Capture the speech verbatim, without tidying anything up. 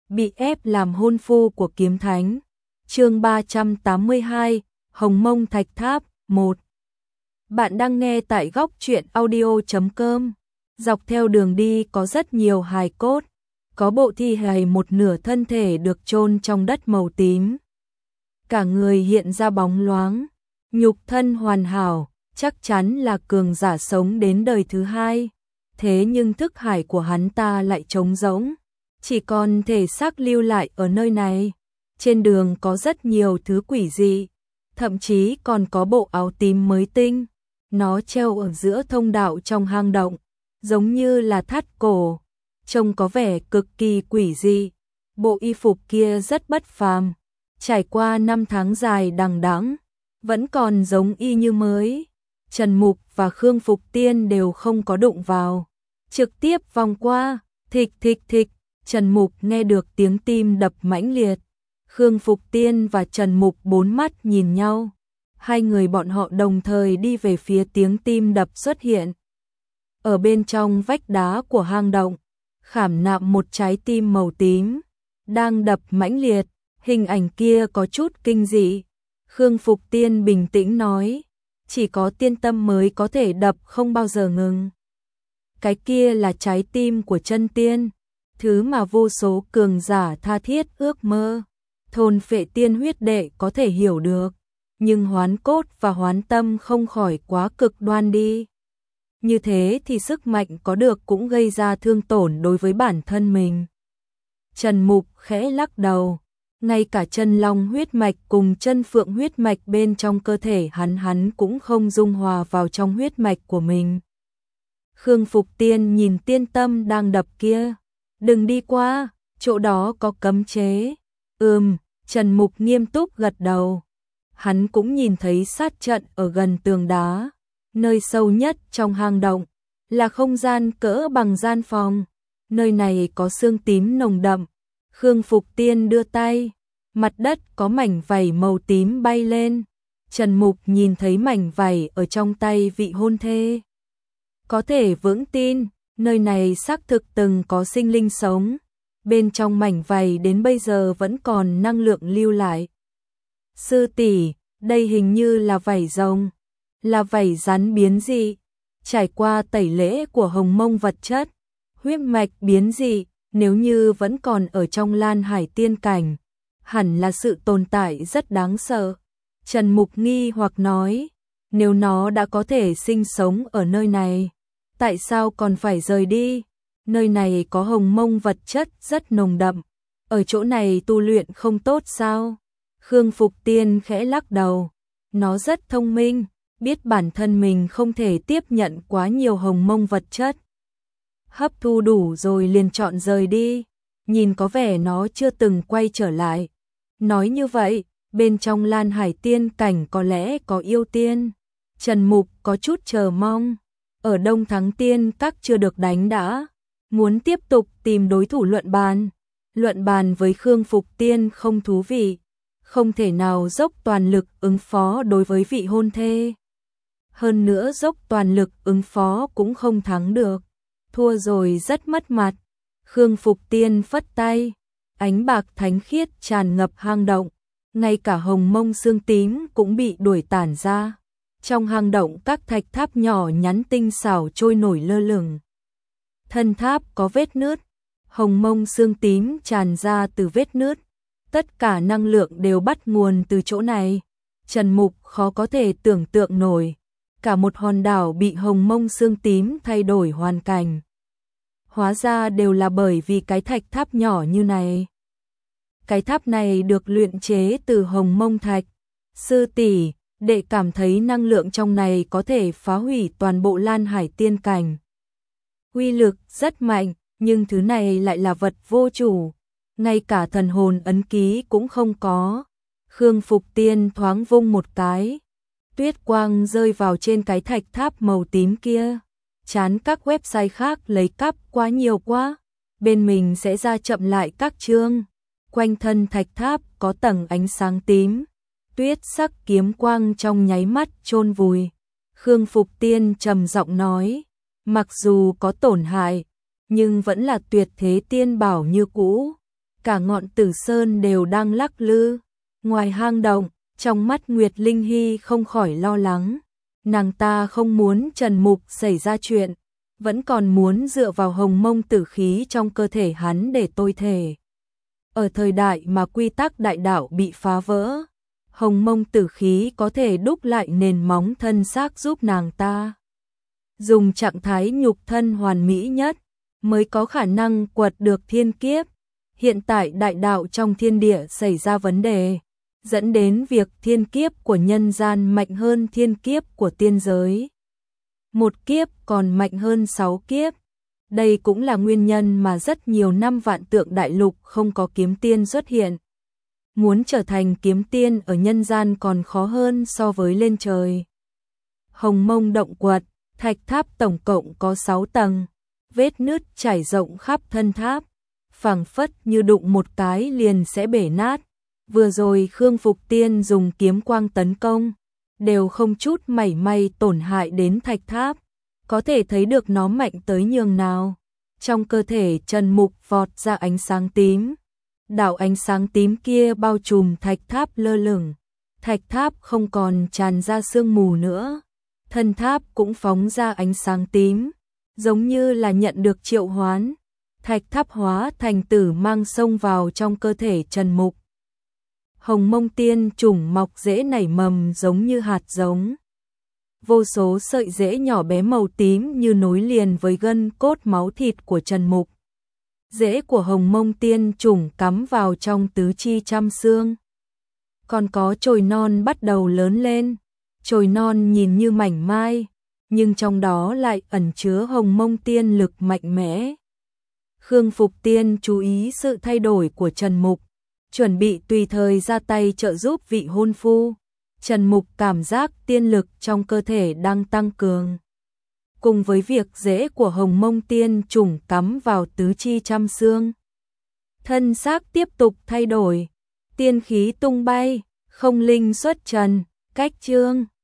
bị ép làm hôn phu của kiếm thánh. Chương ba trăm tám mươi hai, Hồng Mông Thạch Tháp một. Bạn đang nghe tại góc truyện audio chấm com. Dọc theo đường đi có rất nhiều hài cốt, có bộ thi hài một nửa thân thể được chôn trong đất màu tím. Cả người hiện ra bóng loáng, nhục thân hoàn hảo, chắc chắn là cường giả sống đến đời thứ hai. Thế nhưng thức hải của hắn ta lại trống rỗng, chỉ còn thể xác lưu lại ở nơi này. Trên đường có rất nhiều thứ quỷ dị, thậm chí còn có bộ áo tím mới tinh. Nó treo ở giữa thông đạo trong hang động, giống như là thắt cổ, trông có vẻ cực kỳ quỷ dị. Bộ y phục kia rất bất phàm, trải qua năm tháng dài đằng đẵng, vẫn còn giống y như mới. Trần Mục và Khương Phục Tiên đều không có đụng vào, trực tiếp vòng qua. Thịch thịch thịch, Trần Mục nghe được tiếng tim đập mãnh liệt. Khương Phục Tiên và Trần Mục bốn mắt nhìn nhau. Hai người bọn họ đồng thời đi về phía tiếng tim đập xuất hiện. Ở bên trong vách đá của hang động, khảm nạm một trái tim màu tím, đang đập mãnh liệt. Hình ảnh kia có chút kinh dị. Khương Phục Tiên bình tĩnh nói, chỉ có tiên tâm mới có thể đập không bao giờ ngừng. Cái kia là trái tim của chân tiên, thứ mà vô số cường giả tha thiết ước mơ. Thôn Phệ Tiên huyết đệ có thể hiểu được, nhưng Hoán Cốt và Hoán Tâm không khỏi quá cực đoan đi. Như thế thì sức mạnh có được cũng gây ra thương tổn đối với bản thân mình. Trần Mục khẽ lắc đầu, ngay cả chân long huyết mạch cùng chân phượng huyết mạch bên trong cơ thể hắn hắn cũng không dung hòa vào trong huyết mạch của mình. Khương Phục Tiên nhìn tiên tâm đang đập kia, đừng đi qua, chỗ đó có cấm chế. Ừm, Trần Mục nghiêm túc gật đầu. Hắn cũng nhìn thấy sát trận ở gần tường đá, nơi sâu nhất trong hang động, là không gian cỡ bằng gian phòng. Nơi này có xương tím nồng đậm. Khương Phục Tiên đưa tay, mặt đất có mảnh vảy màu tím bay lên. Trần Mục nhìn thấy mảnh vảy ở trong tay vị hôn thê. Có thể vững tin, nơi này xác thực từng có sinh linh sống. Bên trong mảnh vảy đến bây giờ vẫn còn năng lượng lưu lại. Sư tỷ, đây hình như là vảy rồng, là vảy rắn biến dị, trải qua tẩy lễ của Hồng Mông vật chất, huyết mạch biến dị, nếu như vẫn còn ở trong Lan Hải tiên cảnh, hẳn là sự tồn tại rất đáng sợ. Trần Mục nghi hoặc nói, nếu nó đã có thể sinh sống ở nơi này, tại sao còn phải rời đi? Nơi này có Hồng Mông vật chất rất nồng đậm, ở chỗ này tu luyện không tốt sao? Khương Phục Tiên khẽ lắc đầu, nó rất thông minh, biết bản thân mình không thể tiếp nhận quá nhiều Hồng Mông vật chất. Hấp thu đủ rồi liền chọn rời đi, nhìn có vẻ nó chưa từng quay trở lại. Nói như vậy, bên trong Lan Hải tiên cảnh có lẽ có yêu tiên. Trần Mục có chút chờ mong, ở Đông Thắng Tiên các chưa được đánh đã, muốn tiếp tục tìm đối thủ luận bàn. Luận bàn với Khương Phục Tiên không thú vị, không thể nào dốc toàn lực ứng phó đối với vị hôn thê. Hơn nữa dốc toàn lực ứng phó cũng không thắng được, thua rồi rất mất mặt. Khương Phục Tiên phất tay, ánh bạc thánh khiết tràn ngập hang động, ngay cả Hồng Mông xương tím cũng bị đuổi tản ra. Trong hang động các thạch tháp nhỏ nhắn tinh xảo trôi nổi lơ lửng. Thân tháp có vết nứt, Hồng Mông xương tím tràn ra từ vết nứt. Tất cả năng lượng đều bắt nguồn từ chỗ này. Trần Mục khó có thể tưởng tượng nổi, cả một hòn đảo bị Hồng Mông xương tím thay đổi hoàn cảnh. Hóa ra đều là bởi vì cái thạch tháp nhỏ như này. Cái tháp này được luyện chế từ Hồng Mông thạch. Sư tỷ, đệ cảm thấy năng lượng trong này có thể phá hủy toàn bộ Lan Hải tiên cảnh. Uy lực rất mạnh, nhưng thứ này lại là vật vô chủ, ngay cả thần hồn ấn ký cũng không có. Khương Phục Tiên thoáng vung một cái, tuyết quang rơi vào trên cái thạch tháp màu tím kia. Chán các website khác lấy cắp quá nhiều quá, bên mình sẽ ra chậm lại các chương. Quanh thân thạch tháp có tầng ánh sáng tím, tuyết sắc kiếm quang trong nháy mắt chôn vùi. Khương Phục Tiên trầm giọng nói, mặc dù có tổn hại, nhưng vẫn là tuyệt thế tiên bảo như cũ. cả ngọn Tử Sơn đều đang lắc lư. Ngoài hang động, trong mắt Nguyệt Linh Hy không khỏi lo lắng. Nàng ta không muốn Trần Mục xảy ra chuyện, vẫn còn muốn dựa vào hồng mông tử khí trong cơ thể hắn để tôi thể. Ở thời đại mà quy tắc đại đạo bị phá vỡ, hồng mông tử khí có thể đúc lại nền móng thân xác giúp nàng ta. Dùng trạng thái nhục thân hoàn mỹ nhất, mới có khả năng quật được thiên kiếp. Hiện tại đại đạo trong thiên địa xảy ra vấn đề, dẫn đến việc thiên kiếp của nhân gian mạnh hơn thiên kiếp của tiên giới. Một kiếp còn mạnh hơn sáu kiếp. Đây cũng là nguyên nhân mà rất nhiều năm vạn tượng đại lục không có kiếm tiên xuất hiện. Muốn trở thành kiếm tiên ở nhân gian còn khó hơn so với lên trời. Hồng mông động quật, thạch tháp tổng cộng có sáu tầng, vết nứt trải rộng khắp thân tháp, phảng phất như đụng một cái liền sẽ bể nát. Vừa rồi Khương Phục Tiên dùng kiếm quang tấn công, đều không chút mảy may tổn hại đến thạch tháp, có thể thấy được nó mạnh tới nhường nào. Trong cơ thể Trần Mục vọt ra ánh sáng tím, đạo ánh sáng tím kia bao trùm thạch tháp lơ lửng, thạch tháp không còn tràn ra sương mù nữa, thân tháp cũng phóng ra ánh sáng tím, giống như là nhận được triệu hoán. Thạch tháp hóa thành tử mang xông vào trong cơ thể Trần Mục. Hồng mông tiên trùng mọc rễ nảy mầm giống như hạt giống. Vô số sợi rễ nhỏ bé màu tím như nối liền với gân cốt máu thịt của Trần Mục. Rễ của hồng mông tiên trùng cắm vào trong tứ chi trăm xương. Còn có chồi non bắt đầu lớn lên. Chồi non nhìn như mảnh mai, nhưng trong đó lại ẩn chứa hồng mông tiên lực mạnh mẽ. Khương Phục Tiên chú ý sự thay đổi của Trần Mục, chuẩn bị tùy thời ra tay trợ giúp vị hôn phu. Trần Mục cảm giác tiên lực trong cơ thể đang tăng cường. Cùng với việc rễ của hồng mông tiên trùng cắm vào tứ chi trăm xương, thân xác tiếp tục thay đổi, tiên khí tung bay, không linh xuất trần, cách chương.